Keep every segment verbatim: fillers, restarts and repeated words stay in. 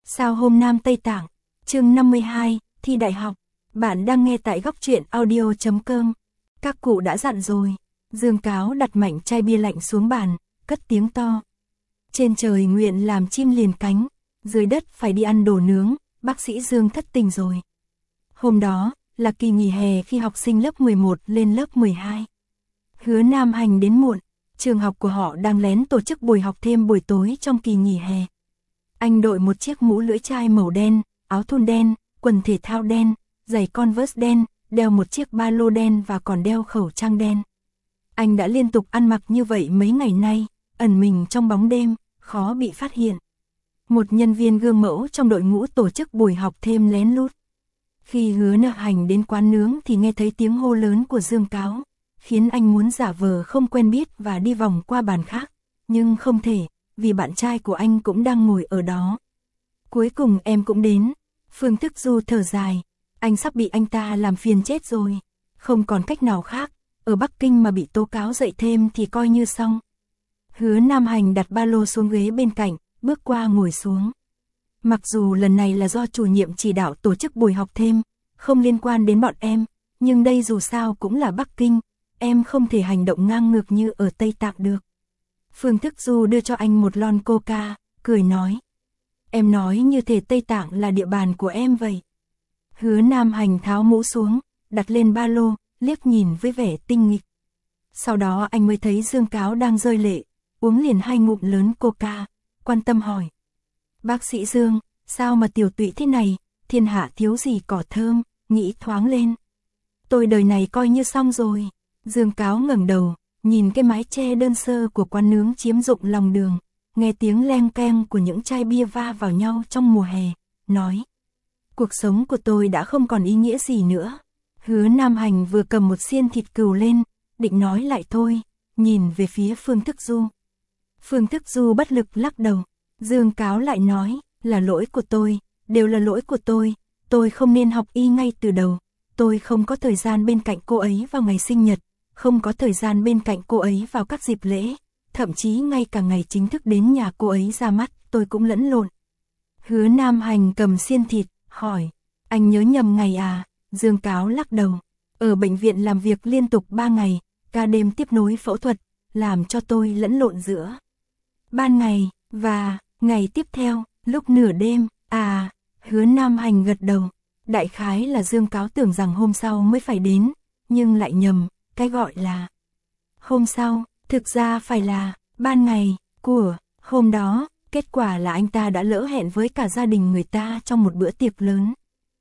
Sao hôm Nam Tây Tạng, chương năm mươi hai, thi đại học. Bạn đang nghe tại góc truyện audio chấm com. Các cụ đã dặn rồi. Dương Cáo đặt mạnh chai bia lạnh xuống bàn, cất tiếng to. Trên trời nguyện làm chim liền cánh, dưới đất phải đi ăn đồ nướng, bác sĩ Dương thất tình rồi. Hôm đó, là kỳ nghỉ hè khi học sinh lớp mười một lên lớp mười hai. Hứa Nam Hành đến muộn, trường học của họ đang lén tổ chức buổi học thêm buổi tối trong kỳ nghỉ hè. Anh đội một chiếc mũ lưỡi chai màu đen, áo thun đen, quần thể thao đen, giày Converse đen, đeo một chiếc ba lô đen và còn đeo khẩu trang đen. Anh đã liên tục ăn mặc như vậy mấy ngày nay, ẩn mình trong bóng đêm, khó bị phát hiện. Một nhân viên gương mẫu trong đội ngũ tổ chức buổi học thêm lén lút. Khi Hứa Nam Hành đến quán nướng thì nghe thấy tiếng hô lớn của Dương Cáo, khiến anh muốn giả vờ không quen biết và đi vòng qua bàn khác, nhưng không thể, vì bạn trai của anh cũng đang ngồi ở đó. Cuối cùng em cũng đến. Phương Thức Du thở dài, anh sắp bị anh ta làm phiền chết rồi, không còn cách nào khác, ở Bắc Kinh mà bị tố cáo dậy thêm thì coi như xong. Hứa Nam Hành đặt ba lô xuống ghế bên cạnh, bước qua ngồi xuống. Mặc dù lần này là do chủ nhiệm chỉ đạo tổ chức buổi học thêm, không liên quan đến bọn em, nhưng đây dù sao cũng là Bắc Kinh, em không thể hành động ngang ngược như ở Tây Tạng được. Phương Thức Du đưa cho anh một lon coca, cười nói. Em nói như thể Tây Tạng là địa bàn của em vậy. Hứa Nam Hành tháo mũ xuống, đặt lên ba lô, liếc nhìn với vẻ tinh nghịch. Sau đó anh mới thấy Dương Cáo đang rơi lệ, uống liền hai ngụm lớn coca, quan tâm hỏi. Bác sĩ Dương, sao mà tiểu tụy thế này, thiên hạ thiếu gì cỏ thơm, nghĩ thoáng lên. Tôi đời này coi như xong rồi. Dương Cáo ngẩng đầu, nhìn cái mái che đơn sơ của quán nướng chiếm dụng lòng đường, nghe tiếng leng keng của những chai bia va vào nhau trong mùa hè, nói. Cuộc sống của tôi đã không còn ý nghĩa gì nữa. Hứa Nam Hành vừa cầm một xiên thịt cừu lên, định nói lại thôi, nhìn về phía Phương Thức Du. Phương Thức Du bất lực lắc đầu. Dương Cáo lại nói, là lỗi của tôi, đều là lỗi của tôi, tôi không nên học y ngay từ đầu, tôi không có thời gian bên cạnh cô ấy vào ngày sinh nhật, không có thời gian bên cạnh cô ấy vào các dịp lễ, thậm chí ngay cả ngày chính thức đến nhà cô ấy ra mắt, tôi cũng lẫn lộn. Hứa Nam Hành cầm xiên thịt, hỏi, anh nhớ nhầm ngày à? Dương Cáo lắc đầu, ở bệnh viện làm việc liên tục ba ngày, ca đêm tiếp nối phẫu thuật, làm cho tôi lẫn lộn giữa ban ngày và ngày tiếp theo, lúc nửa đêm. À, Hứa Nam Hành gật đầu, đại khái là Dương Cáo tưởng rằng hôm sau mới phải đến, nhưng lại nhầm, cái gọi là hôm sau, thực ra phải là ban ngày của hôm đó. Kết quả là anh ta đã lỡ hẹn với cả gia đình người ta trong một bữa tiệc lớn.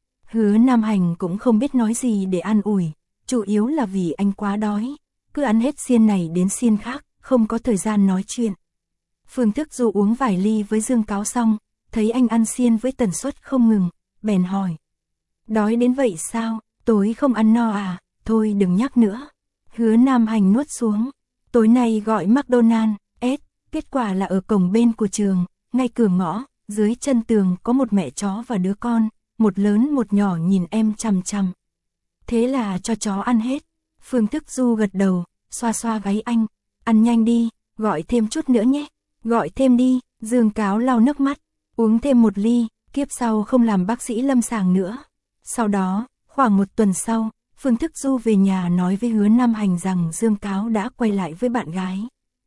Hứa Nam Hành cũng không biết nói gì để an ủi, chủ yếu là vì anh quá đói, cứ ăn hết xiên này đến xiên khác, không có thời gian nói chuyện. Phương Thức Du uống vài ly với Dương Cáo xong, thấy anh ăn xiên với tần suất không ngừng, bèn hỏi. Đói đến vậy sao, tối không ăn no à, thôi đừng nhắc nữa. Hứa Nam Hành nuốt xuống, tối nay gọi McDonald's, S, kết quả là ở cổng bên của trường, ngay cửa ngõ, dưới chân tường có một mẹ chó và đứa con, một lớn một nhỏ nhìn em chằm chằm. Thế là cho chó ăn hết. Phương Thức Du gật đầu, xoa xoa gáy anh, ăn nhanh đi, gọi thêm chút nữa nhé. Gọi thêm đi. Dương Cáo lau nước mắt, uống thêm một ly, kiếp sau không làm bác sĩ lâm sàng nữa. Sau đó, khoảng một tuần sau, Phương Thức Du về nhà nói với Hứa Nam Hành rằng Dương Cáo đã quay lại với bạn gái.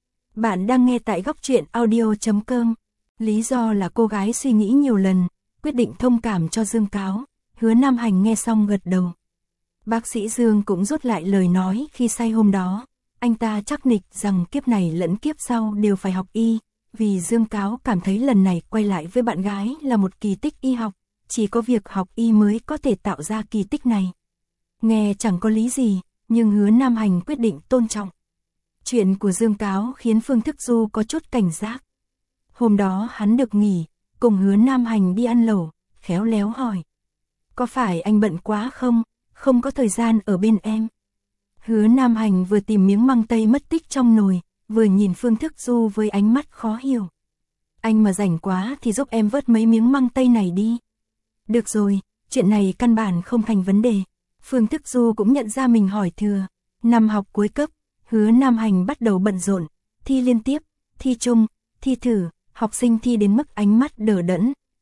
Bạn đang nghe tại góc truyện audio chấm com. Lý do là cô gái suy nghĩ nhiều lần, quyết định thông cảm cho Dương Cáo. Hứa Nam Hành nghe xong gật đầu. Bác sĩ Dương cũng rút lại lời nói khi say hôm đó. Anh ta chắc nịch rằng kiếp này lẫn kiếp sau đều phải học y, vì Dương Cáo cảm thấy lần này quay lại với bạn gái là một kỳ tích y học, chỉ có việc học y mới có thể tạo ra kỳ tích này. Nghe chẳng có lý gì, nhưng Hứa Nam Hành quyết định tôn trọng. Chuyện của Dương Cáo khiến Phương Thức Du có chút cảnh giác. Hôm đó hắn được nghỉ, cùng Hứa Nam Hành đi ăn lẩu, khéo léo hỏi. Có phải anh bận quá không, không có thời gian ở bên em? Hứa Nam Hành vừa tìm miếng măng tây mất tích trong nồi, vừa nhìn Phương Thức Du với ánh mắt khó hiểu. Anh mà rảnh quá thì giúp em vớt mấy miếng măng tây này đi. Được rồi, chuyện này căn bản không thành vấn đề. Phương Thức Du cũng nhận ra mình hỏi thừa. Năm học cuối cấp, Hứa Nam Hành bắt đầu bận rộn, thi liên tiếp, thi chung, thi thử, học sinh thi đến mức ánh mắt đờ đẫn,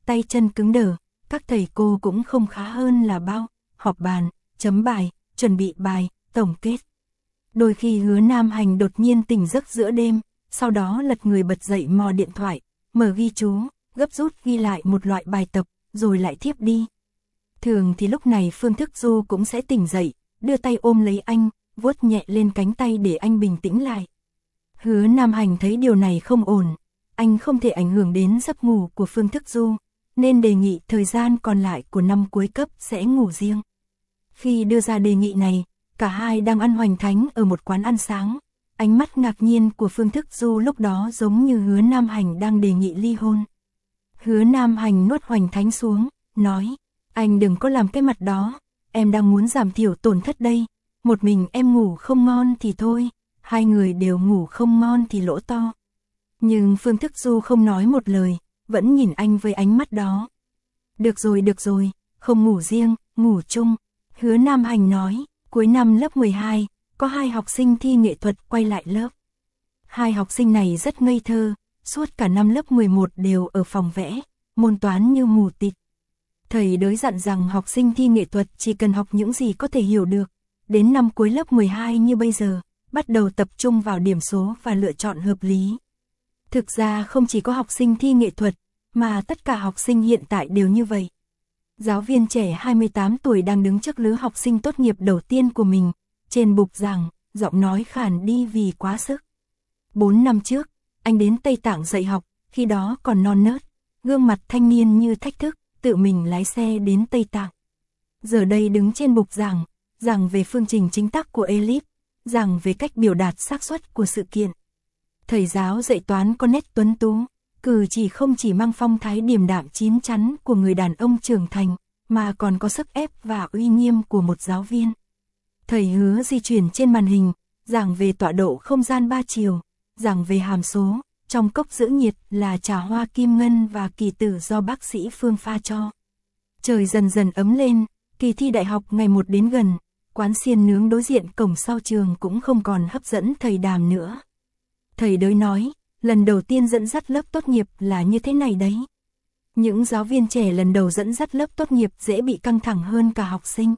tay chân cứng đờ, các thầy cô cũng không khá hơn là bao, họp bàn, chấm bài, chuẩn bị bài, tổng kết. Đôi khi Hứa Nam Hành đột nhiên tỉnh giấc giữa đêm, sau đó lật người bật dậy mò điện thoại, mở ghi chú, gấp rút ghi lại một loại bài tập, rồi lại thiếp đi. Thường thì lúc này Phương Thức Du cũng sẽ tỉnh dậy, đưa tay ôm lấy anh, vuốt nhẹ lên cánh tay để anh bình tĩnh lại. Hứa Nam Hành thấy điều này không ổn, anh không thể ảnh hưởng đến giấc ngủ của Phương Thức Du, nên đề nghị thời gian còn lại của năm cuối cấp sẽ ngủ riêng. Khi đưa ra đề nghị này, cả hai đang ăn hoành thánh ở một quán ăn sáng. Ánh mắt ngạc nhiên của Phương Thức Du lúc đó giống như Hứa Nam Hành đang đề nghị ly hôn. Hứa Nam Hành nuốt hoành thánh xuống, nói, anh đừng có làm cái mặt đó, em đang muốn giảm thiểu tổn thất đây, một mình em ngủ không ngon thì thôi, hai người đều ngủ không ngon thì lỗ to. Nhưng Phương Thức Du không nói một lời, vẫn nhìn anh với ánh mắt đó. Được rồi được rồi, không ngủ riêng, ngủ chung. Hứa Nam Hành nói, cuối năm lớp mười hai, có hai học sinh thi nghệ thuật quay lại lớp. Hai học sinh này rất ngây thơ, suốt cả năm lớp mười một đều ở phòng vẽ, môn toán như mù tịt. Thầy đới dặn rằng học sinh thi nghệ thuật chỉ cần học những gì có thể hiểu được, đến năm cuối lớp mười hai như bây giờ, bắt đầu tập trung vào điểm số và lựa chọn hợp lý. Thực ra không chỉ có học sinh thi nghệ thuật, mà tất cả học sinh hiện tại đều như vậy. Giáo viên trẻ hai mươi tám tuổi đang đứng trước lứa học sinh tốt nghiệp đầu tiên của mình, trên bục giảng, giọng nói khàn đi vì quá sức. Bốn năm trước, anh đến Tây Tạng dạy học, khi đó còn non nớt, gương mặt thanh niên như thách thức, tự mình lái xe đến Tây Tạng. Giờ đây đứng trên bục giảng, giảng về phương trình chính tắc của Elip, giảng về cách biểu đạt xác suất của sự kiện. Thầy giáo dạy toán có nét tuấn tú, cử chỉ không chỉ mang phong thái điềm đạm chín chắn của người đàn ông trưởng thành, mà còn có sức ép và uy nghiêm của một giáo viên. Thầy hứa di chuyển trên màn hình, giảng về tọa độ không gian ba chiều, giảng về hàm số, trong cốc giữ nhiệt là trà hoa kim ngân và kỳ tử do bác sĩ Phương pha cho. Trời dần dần ấm lên, kỳ thi đại học ngày một đến gần, quán xiên nướng đối diện cổng sau trường cũng không còn hấp dẫn thầy Đàm nữa. Thầy đới nói, lần đầu tiên dẫn dắt lớp tốt nghiệp là như thế này đấy. Những giáo viên trẻ lần đầu dẫn dắt lớp tốt nghiệp dễ bị căng thẳng hơn cả học sinh.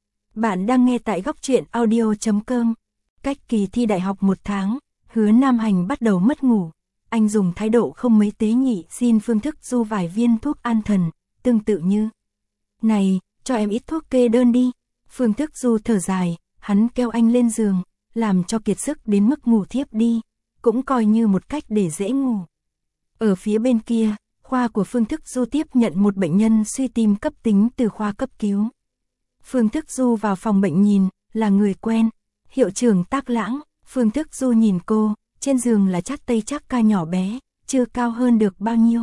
Bạn đang nghe tại góc truyện audio chấm com. Cách kỳ thi đại học một tháng, Hứa Nam Hành bắt đầu mất ngủ. Anh dùng thái độ không mấy tế nhị xin Phương Thức Du vài viên thuốc an thần, tương tự như: này, cho em ít thuốc kê đơn đi. Phương Thức Du thở dài, hắn kéo anh lên giường, làm cho kiệt sức đến mức ngủ thiếp đi, cũng coi như một cách để dễ ngủ. Ở phía bên kia, khoa của Phương Thức Du tiếp nhận một bệnh nhân suy tim cấp tính từ khoa cấp cứu. Phương Thức Du vào phòng bệnh nhìn, là người quen, hiệu trưởng Tác Lãng. Phương Thức Du nhìn cô, trên giường là Trác Tây Trác Ca nhỏ bé, chưa cao hơn được bao nhiêu.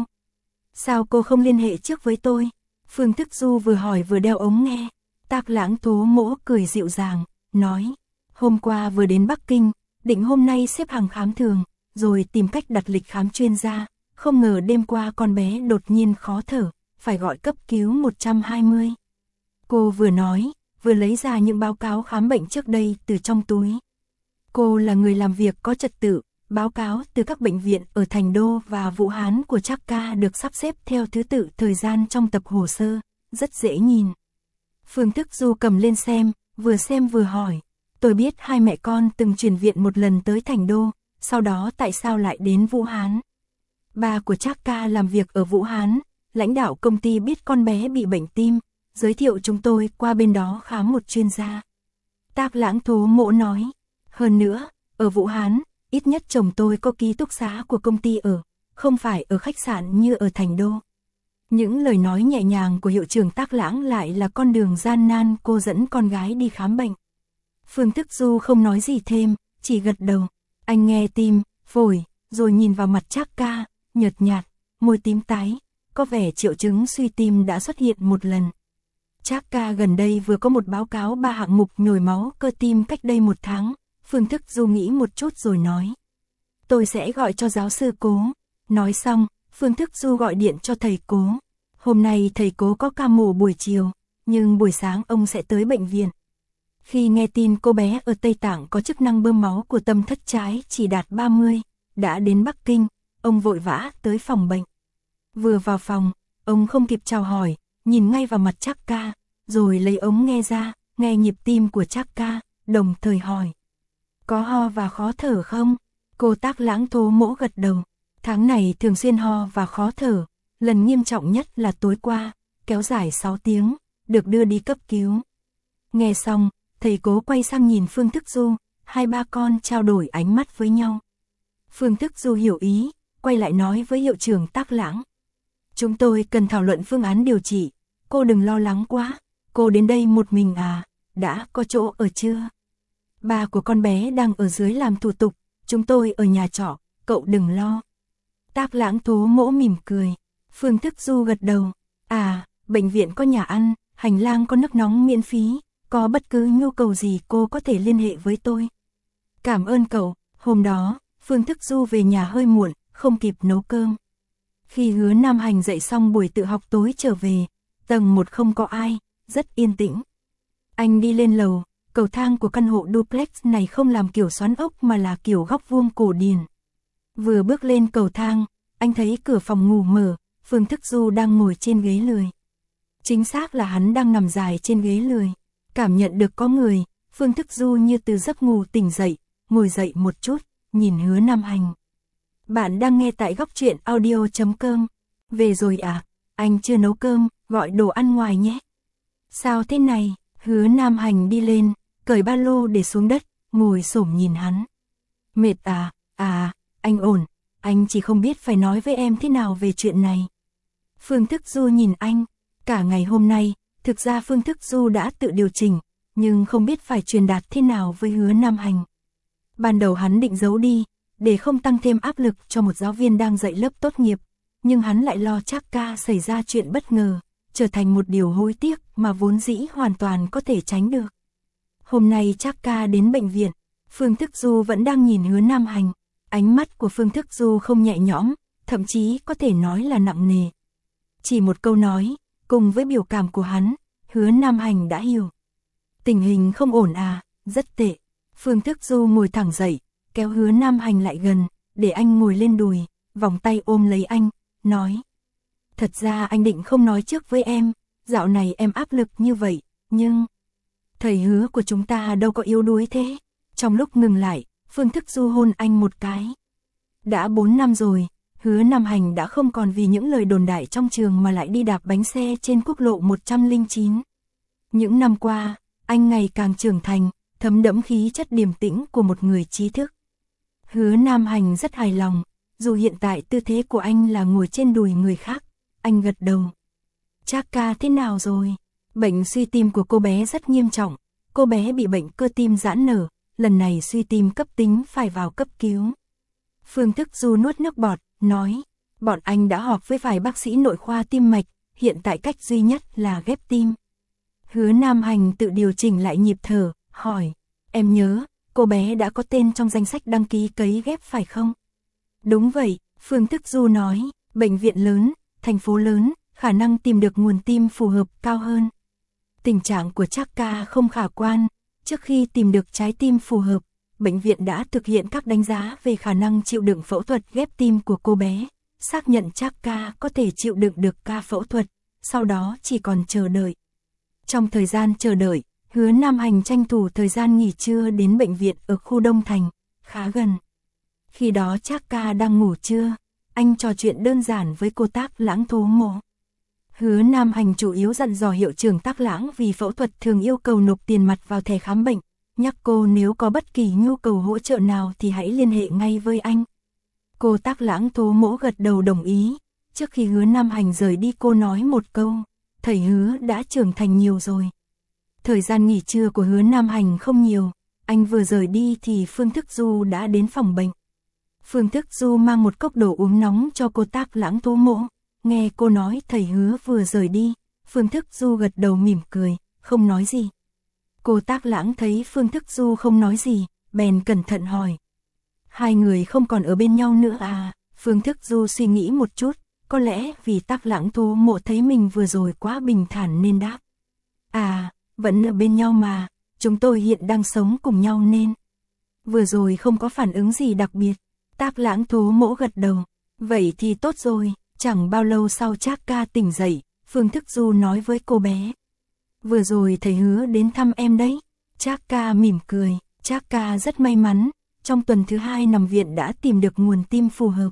Sao cô không liên hệ trước với tôi? Phương Thức Du vừa hỏi vừa đeo ống nghe. Tác Lãng tố mỗ cười dịu dàng, nói, hôm qua vừa đến Bắc Kinh, định hôm nay xếp hàng khám thường, rồi tìm cách đặt lịch khám chuyên gia, không ngờ đêm qua con bé đột nhiên khó thở, phải gọi cấp cứu một trăm hai mươi. Cô vừa nói, vừa lấy ra những báo cáo khám bệnh trước đây từ trong túi. Cô là người làm việc có trật tự, báo cáo từ các bệnh viện ở Thành Đô và Vũ Hán của Trác Ca được sắp xếp theo thứ tự thời gian trong tập hồ sơ, rất dễ nhìn. Phương Thức Du cầm lên xem, vừa xem vừa hỏi, tôi biết hai mẹ con từng chuyển viện một lần tới Thành Đô, sau đó tại sao lại đến Vũ Hán? Ba của Trác Ca làm việc ở Vũ Hán, lãnh đạo công ty biết con bé bị bệnh tim, giới thiệu chúng tôi qua bên đó khám một chuyên gia. Tác Lãng thố mỗ nói, hơn nữa, ở Vũ Hán, ít nhất chồng tôi có ký túc xá của công ty ở, không phải ở khách sạn như ở Thành Đô. Những lời nói nhẹ nhàng của hiệu trưởng Tác Lãng lại là con đường gian nan cô dẫn con gái đi khám bệnh. Phương Thức Du không nói gì thêm, chỉ gật đầu. Anh nghe tim, phổi, rồi nhìn vào mặt Trác Ca, nhợt nhạt, môi tím tái, có vẻ triệu chứng suy tim đã xuất hiện một lần. Trác Ca gần đây vừa có một báo cáo ba hạng mục nhồi máu cơ tim cách đây một tháng. Phương Thức Du nghĩ một chút rồi nói, tôi sẽ gọi cho giáo sư Cố. Nói xong, Phương Thức Du gọi điện cho thầy Cố. Hôm nay thầy Cố có ca mổ buổi chiều, nhưng buổi sáng ông sẽ tới bệnh viện. Khi nghe tin cô bé ở Tây Tạng có chức năng bơm máu của tâm thất trái chỉ đạt ba mươi, đã đến Bắc Kinh, ông vội vã tới phòng bệnh. Vừa vào phòng, Ông không kịp chào hỏi, nhìn ngay vào mặt Trác Ca, rồi lấy ống nghe ra, nghe nhịp tim của Trác Ca, đồng thời hỏi. Có ho và khó thở không? Cô Tác Lãng thố mỗ gật đầu. Tháng này thường xuyên ho và khó thở, lần nghiêm trọng nhất là tối qua, kéo dài sáu tiếng, được đưa đi cấp cứu. Nghe xong, thầy Cố quay sang nhìn Phương Thức Du, hai ba con trao đổi ánh mắt với nhau. Phương Thức Du hiểu ý, quay lại nói với hiệu trưởng Tác Lãng. Chúng tôi cần thảo luận phương án điều trị, cô đừng lo lắng quá, cô đến đây một mình à, đã có chỗ ở chưa? Ba của con bé đang ở dưới làm thủ tục, chúng tôi ở nhà trọ, cậu đừng lo. Tác Lãng thố mỗ mỉm cười, Phương Thức Du gật đầu, à, bệnh viện có nhà ăn, hành lang có nước nóng miễn phí, có bất cứ nhu cầu gì cô có thể liên hệ với tôi. Cảm ơn cậu. Hôm đó, Phương Thức Du về nhà hơi muộn, không kịp nấu cơm. Khi Hứa Nam Hành dậy xong buổi tự học tối trở về, tầng một không có ai, rất yên tĩnh. Anh đi lên lầu, cầu thang của căn hộ duplex này không làm kiểu xoắn ốc mà là kiểu góc vuông cổ điển. Vừa bước lên cầu thang, anh thấy cửa phòng ngủ mở, Phương Thức Du đang ngồi trên ghế lười. Chính xác là hắn đang nằm dài trên ghế lười. Cảm nhận được có người, Phương Thức Du như từ giấc ngủ tỉnh dậy, ngồi dậy một chút, nhìn Hứa Nam Hành. Bạn đang nghe tại góc truyện audio chấm com. Về rồi à? Anh chưa nấu cơm, gọi đồ ăn ngoài nhé. Sao thế này? Hứa Nam Hành đi lên, cởi ba lô để xuống đất, ngồi xổm nhìn hắn. Mệt à? À, anh ổn, anh chỉ không biết phải nói với em thế nào về chuyện này. Phương Thức Du nhìn anh, cả ngày hôm nay, thực ra Phương Thức Du đã tự điều chỉnh, nhưng không biết phải truyền đạt thế nào với Hứa Nam Hành. Ban đầu hắn định giấu đi, để không tăng thêm áp lực cho một giáo viên đang dạy lớp tốt nghiệp, nhưng hắn lại lo Trác Ca xảy ra chuyện bất ngờ, trở thành một điều hối tiếc mà vốn dĩ hoàn toàn có thể tránh được. Hôm nay Trác Ca đến bệnh viện, Phương Thức Du vẫn đang nhìn Hứa Nam Hành, ánh mắt của Phương Thức Du không nhẹ nhõm, thậm chí có thể nói là nặng nề. Chỉ một câu nói, cùng với biểu cảm của hắn, Hứa Nam Hành đã hiểu. Tình hình không ổn à, rất tệ. Phương Thức Du ngồi thẳng dậy, kéo Hứa Nam Hành lại gần, để anh ngồi lên đùi, vòng tay ôm lấy anh, nói. Thật ra anh định không nói trước với em, dạo này em áp lực như vậy, nhưng... Thầy Hứa của chúng ta đâu có yếu đuối thế. Trong lúc ngừng lại, Phương Thức Du hôn anh một cái. Đã bốn năm rồi, Hứa Nam Hành đã không còn vì những lời đồn đại trong trường mà lại đi đạp bánh xe trên quốc lộ một trăm lẻ chín. Những năm qua, anh ngày càng trưởng thành, thấm đẫm khí chất điềm tĩnh của một người trí thức. Hứa Nam Hành rất hài lòng, dù hiện tại tư thế của anh là ngồi trên đùi người khác, anh gật đầu. Trác Ca thế nào rồi? Bệnh suy tim của cô bé rất nghiêm trọng, cô bé bị bệnh cơ tim giãn nở, lần này suy tim cấp tính phải vào cấp cứu. Phương Thức Du nuốt nước bọt, nói, bọn anh đã họp với vài bác sĩ nội khoa tim mạch, hiện tại cách duy nhất là ghép tim. Hứa Nam Hành tự điều chỉnh lại nhịp thở, hỏi, em nhớ, cô bé đã có tên trong danh sách đăng ký cấy ghép phải không? Đúng vậy, Phương Thức Du nói, bệnh viện lớn, thành phố lớn, khả năng tìm được nguồn tim phù hợp cao hơn. Tình trạng của Trác Ca không khả quan, trước khi tìm được trái tim phù hợp, bệnh viện đã thực hiện các đánh giá về khả năng chịu đựng phẫu thuật ghép tim của cô bé, xác nhận Trác Ca có thể chịu đựng được ca phẫu thuật, sau đó chỉ còn chờ đợi. Trong thời gian chờ đợi, Hứa Nam Hành tranh thủ thời gian nghỉ trưa đến bệnh viện ở khu Đông Thành, khá gần. Khi đó Trác Ca đang ngủ trưa, anh trò chuyện đơn giản với cô Tác Lãng thố mỗ. Hứa Nam Hành chủ yếu dặn dò hiệu trưởng Tác Lãng vì phẫu thuật thường yêu cầu nộp tiền mặt vào thẻ khám bệnh, nhắc cô nếu có bất kỳ nhu cầu hỗ trợ nào thì hãy liên hệ ngay với anh. Cô Tác Lãng thố mỗ gật đầu đồng ý, trước khi Hứa Nam Hành rời đi cô nói một câu, thầy Hứa đã trưởng thành nhiều rồi. Thời gian nghỉ trưa của Hứa Nam Hành không nhiều, anh vừa rời đi thì Phương Thức Du đã đến phòng bệnh. Phương Thức Du mang một cốc đồ uống nóng cho cô Tác Lãng thố mỗ, nghe cô nói thầy Hứa vừa rời đi, Phương Thức Du gật đầu mỉm cười, không nói gì. Cô Tác Lãng thấy Phương Thức Du không nói gì, bèn cẩn thận hỏi. Hai người không còn ở bên nhau nữa à? Phương Thức Du suy nghĩ một chút, có lẽ vì Tác Lãng thố mỗ thấy mình vừa rồi quá bình thản nên đáp. À, vẫn ở bên nhau mà, chúng tôi hiện đang sống cùng nhau nên. Vừa rồi không có phản ứng gì đặc biệt. Tác Lãng thố mỗ gật đầu, vậy thì tốt rồi, Chẳng bao lâu sau Trác Ca tỉnh dậy, Phương Thức Du nói với cô bé. Vừa rồi thầy hứa đến thăm em đấy. Trác Ca mỉm cười, Trác Ca rất may mắn, trong tuần thứ hai nằm viện đã tìm được nguồn tim phù hợp.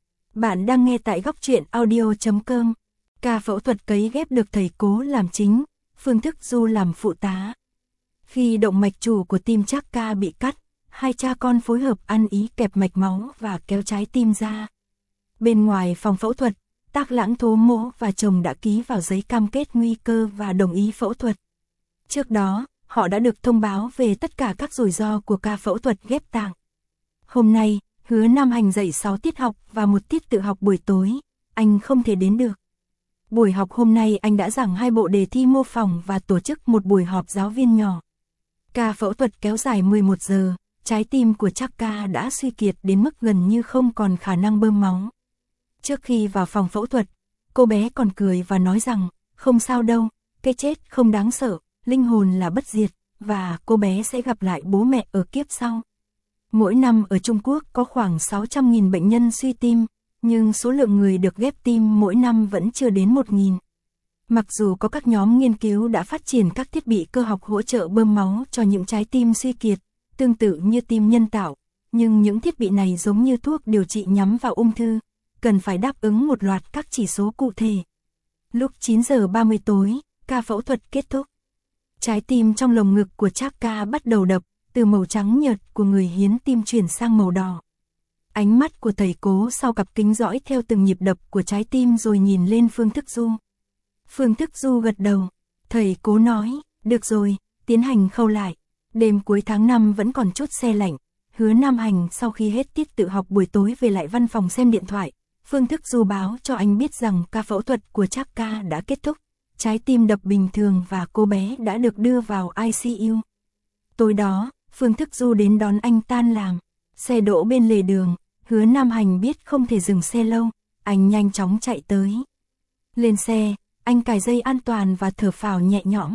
Bạn đang nghe tại góc truyện audio chấm com. Ca phẫu thuật cấy ghép được thầy Cố làm chính, Phương Thức Du làm phụ tá. Khi động mạch chủ của tim Trác Ca bị cắt, hai cha con phối hợp ăn ý kẹp mạch máu và kéo trái tim ra. Bên ngoài phòng phẫu thuật, Tác Lãng Thố Mỗ và chồng đã ký vào giấy cam kết nguy cơ và đồng ý phẫu thuật. Trước đó, họ đã được thông báo về tất cả các rủi ro của ca phẫu thuật ghép tạng. Hôm nay, Hứa Nam Hành dạy sáu tiết học và một tiết tự học buổi tối, anh không thể đến được. Buổi học hôm nay anh đã giảng hai bộ đề thi mô phỏng và tổ chức một buổi họp giáo viên nhỏ. Ca phẫu thuật kéo dài mười một giờ, trái tim của Trác Ca đã suy kiệt đến mức gần như không còn khả năng bơm máu. Trước khi vào phòng phẫu thuật, cô bé còn cười và nói rằng, không sao đâu, cái chết không đáng sợ, linh hồn là bất diệt, và cô bé sẽ gặp lại bố mẹ ở kiếp sau. Mỗi năm ở Trung Quốc có khoảng sáu trăm nghìn bệnh nhân suy tim, nhưng số lượng người được ghép tim mỗi năm vẫn chưa đến một nghìn. Mặc dù có các nhóm nghiên cứu đã phát triển các thiết bị cơ học hỗ trợ bơm máu cho những trái tim suy kiệt, tương tự như tim nhân tạo, nhưng những thiết bị này giống như thuốc điều trị nhắm vào ung thư, cần phải đáp ứng một loạt các chỉ số cụ thể. Lúc chín giờ ba mươi tối, ca phẫu thuật kết thúc. Trái tim trong lồng ngực của Trác Ca bắt đầu đập, từ màu trắng nhợt của người hiến tim chuyển sang màu đỏ. Ánh mắt của thầy Cố sau cặp kính dõi theo từng nhịp đập của trái tim rồi nhìn lên Phương Thức Du. Phương Thức Du gật đầu. Thầy Cố nói, được rồi, tiến hành khâu lại. Đêm cuối tháng năm vẫn còn chút se lạnh. Hứa Nam Hành sau khi hết tiết tự học buổi tối về lại văn phòng xem điện thoại. Phương Thức Du báo cho anh biết rằng ca phẫu thuật của Trác Ca đã kết thúc. Trái tim đập bình thường và cô bé đã được đưa vào i xê u. Tối đó, Phương Thức Du đến đón anh tan làm. Xe đỗ bên lề đường, Hứa Nam Hành biết không thể dừng xe lâu, anh nhanh chóng chạy tới. Lên xe, anh cài dây an toàn và thở phào nhẹ nhõm.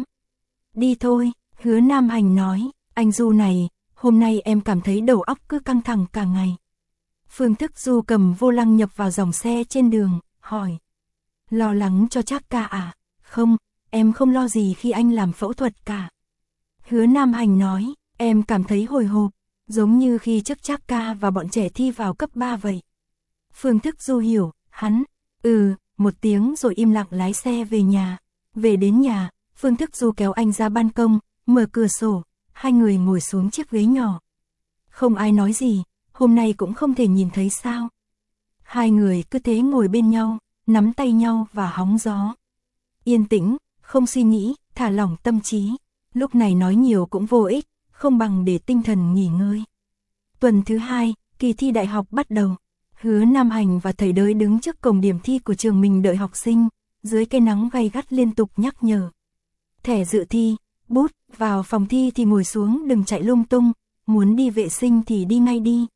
Đi thôi, Hứa Nam Hành nói, anh Du này, hôm nay em cảm thấy đầu óc cứ căng thẳng cả ngày. Phương Thức Du cầm vô lăng nhập vào dòng xe trên đường, hỏi. Lo lắng cho Trác Ca à? Không, em không lo gì khi anh làm phẫu thuật cả. Hứa Nam Hành nói, em cảm thấy hồi hộp, giống như khi trước Trác Ca và bọn trẻ thi vào cấp ba vậy. Phương Thức Du hiểu, hắn, ừ, một tiếng rồi im lặng lái xe về nhà. Về đến nhà, Phương Thức Du kéo anh ra ban công, mở cửa sổ, hai người ngồi xuống chiếc ghế nhỏ. Không ai nói gì, hôm nay cũng không thể nhìn thấy sao. Hai người cứ thế ngồi bên nhau, nắm tay nhau và hóng gió. Yên tĩnh, không suy nghĩ, thả lỏng tâm trí. Lúc này nói nhiều cũng vô ích, không bằng để tinh thần nghỉ ngơi. Tuần thứ hai, kỳ thi đại học bắt đầu. Hứa Nam Hành và thầy Đới đứng trước cổng điểm thi của trường mình đợi học sinh, dưới cái nắng gay gắt liên tục nhắc nhở. Thẻ dự thi, bút, vào phòng thi thì ngồi xuống đừng chạy lung tung, muốn đi vệ sinh thì đi ngay đi.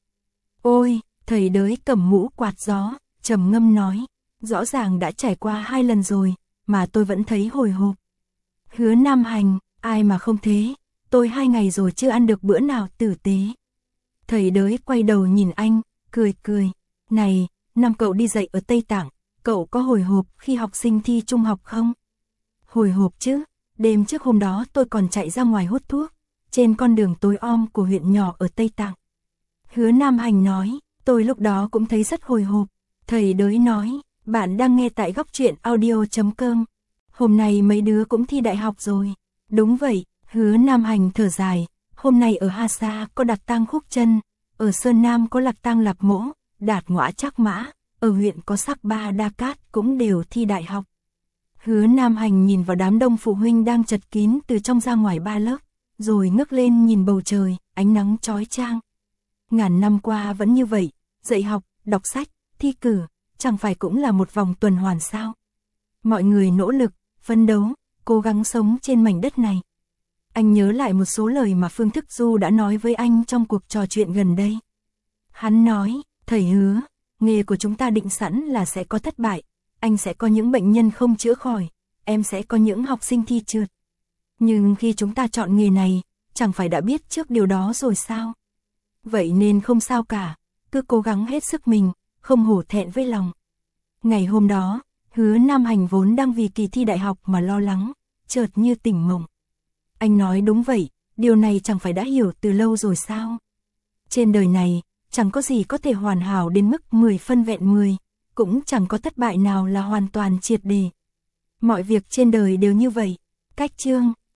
Ôi, thầy Đới cầm mũ quạt gió, trầm ngâm nói, rõ ràng đã trải qua hai lần rồi, mà tôi vẫn thấy hồi hộp. Hứa Nam Hành, ai mà không thế, tôi hai ngày rồi chưa ăn được bữa nào tử tế. Thầy Đới quay đầu nhìn anh, cười cười, này, năm cậu đi dạy ở Tây Tạng, cậu có hồi hộp khi học sinh thi trung học không? Hồi hộp chứ, đêm trước hôm đó tôi còn chạy ra ngoài hút thuốc, trên con đường tối om của huyện nhỏ ở Tây Tạng. Hứa Nam Hành nói, tôi lúc đó cũng thấy rất hồi hộp. Thầy Đới nói, bạn đang nghe tại góc truyện audio chấm com. Hôm nay mấy đứa cũng thi đại học rồi. Đúng vậy, Hứa Nam Hành thở dài, hôm nay ở Hà Sa có Đạt Tang Khúc Chân, ở Sơn Nam có Lạc Tang Lạp Mỗ, Đạt Ngõa Trác Mã, ở huyện có Sắc Ba Đa Cát cũng đều thi đại học. Hứa Nam Hành nhìn vào đám đông phụ huynh đang chật kín từ trong ra ngoài ba lớp, rồi ngước lên nhìn bầu trời, ánh nắng chói chang. Ngàn năm qua vẫn như vậy, dạy học, đọc sách, thi cử, chẳng phải cũng là một vòng tuần hoàn sao? Mọi người nỗ lực, phấn đấu, cố gắng sống trên mảnh đất này. Anh nhớ lại một số lời mà Phương Thức Du đã nói với anh trong cuộc trò chuyện gần đây. Hắn nói, thầy hứa, nghề của chúng ta định sẵn là sẽ có thất bại, anh sẽ có những bệnh nhân không chữa khỏi, em sẽ có những học sinh thi trượt. Nhưng khi chúng ta chọn nghề này, chẳng phải đã biết trước điều đó rồi sao? Vậy nên không sao cả, cứ cố gắng hết sức mình, không hổ thẹn với lòng. Ngày hôm đó, Hứa Nam Hành vốn đang vì kỳ thi đại học mà lo lắng, chợt như tỉnh mộng. Anh nói đúng vậy, điều này chẳng phải đã hiểu từ lâu rồi sao? Trên đời này, chẳng có gì có thể hoàn hảo đến mức mười phân vẹn mười, cũng chẳng có thất bại nào là hoàn toàn triệt để. Mọi việc trên đời đều như vậy. Cách chương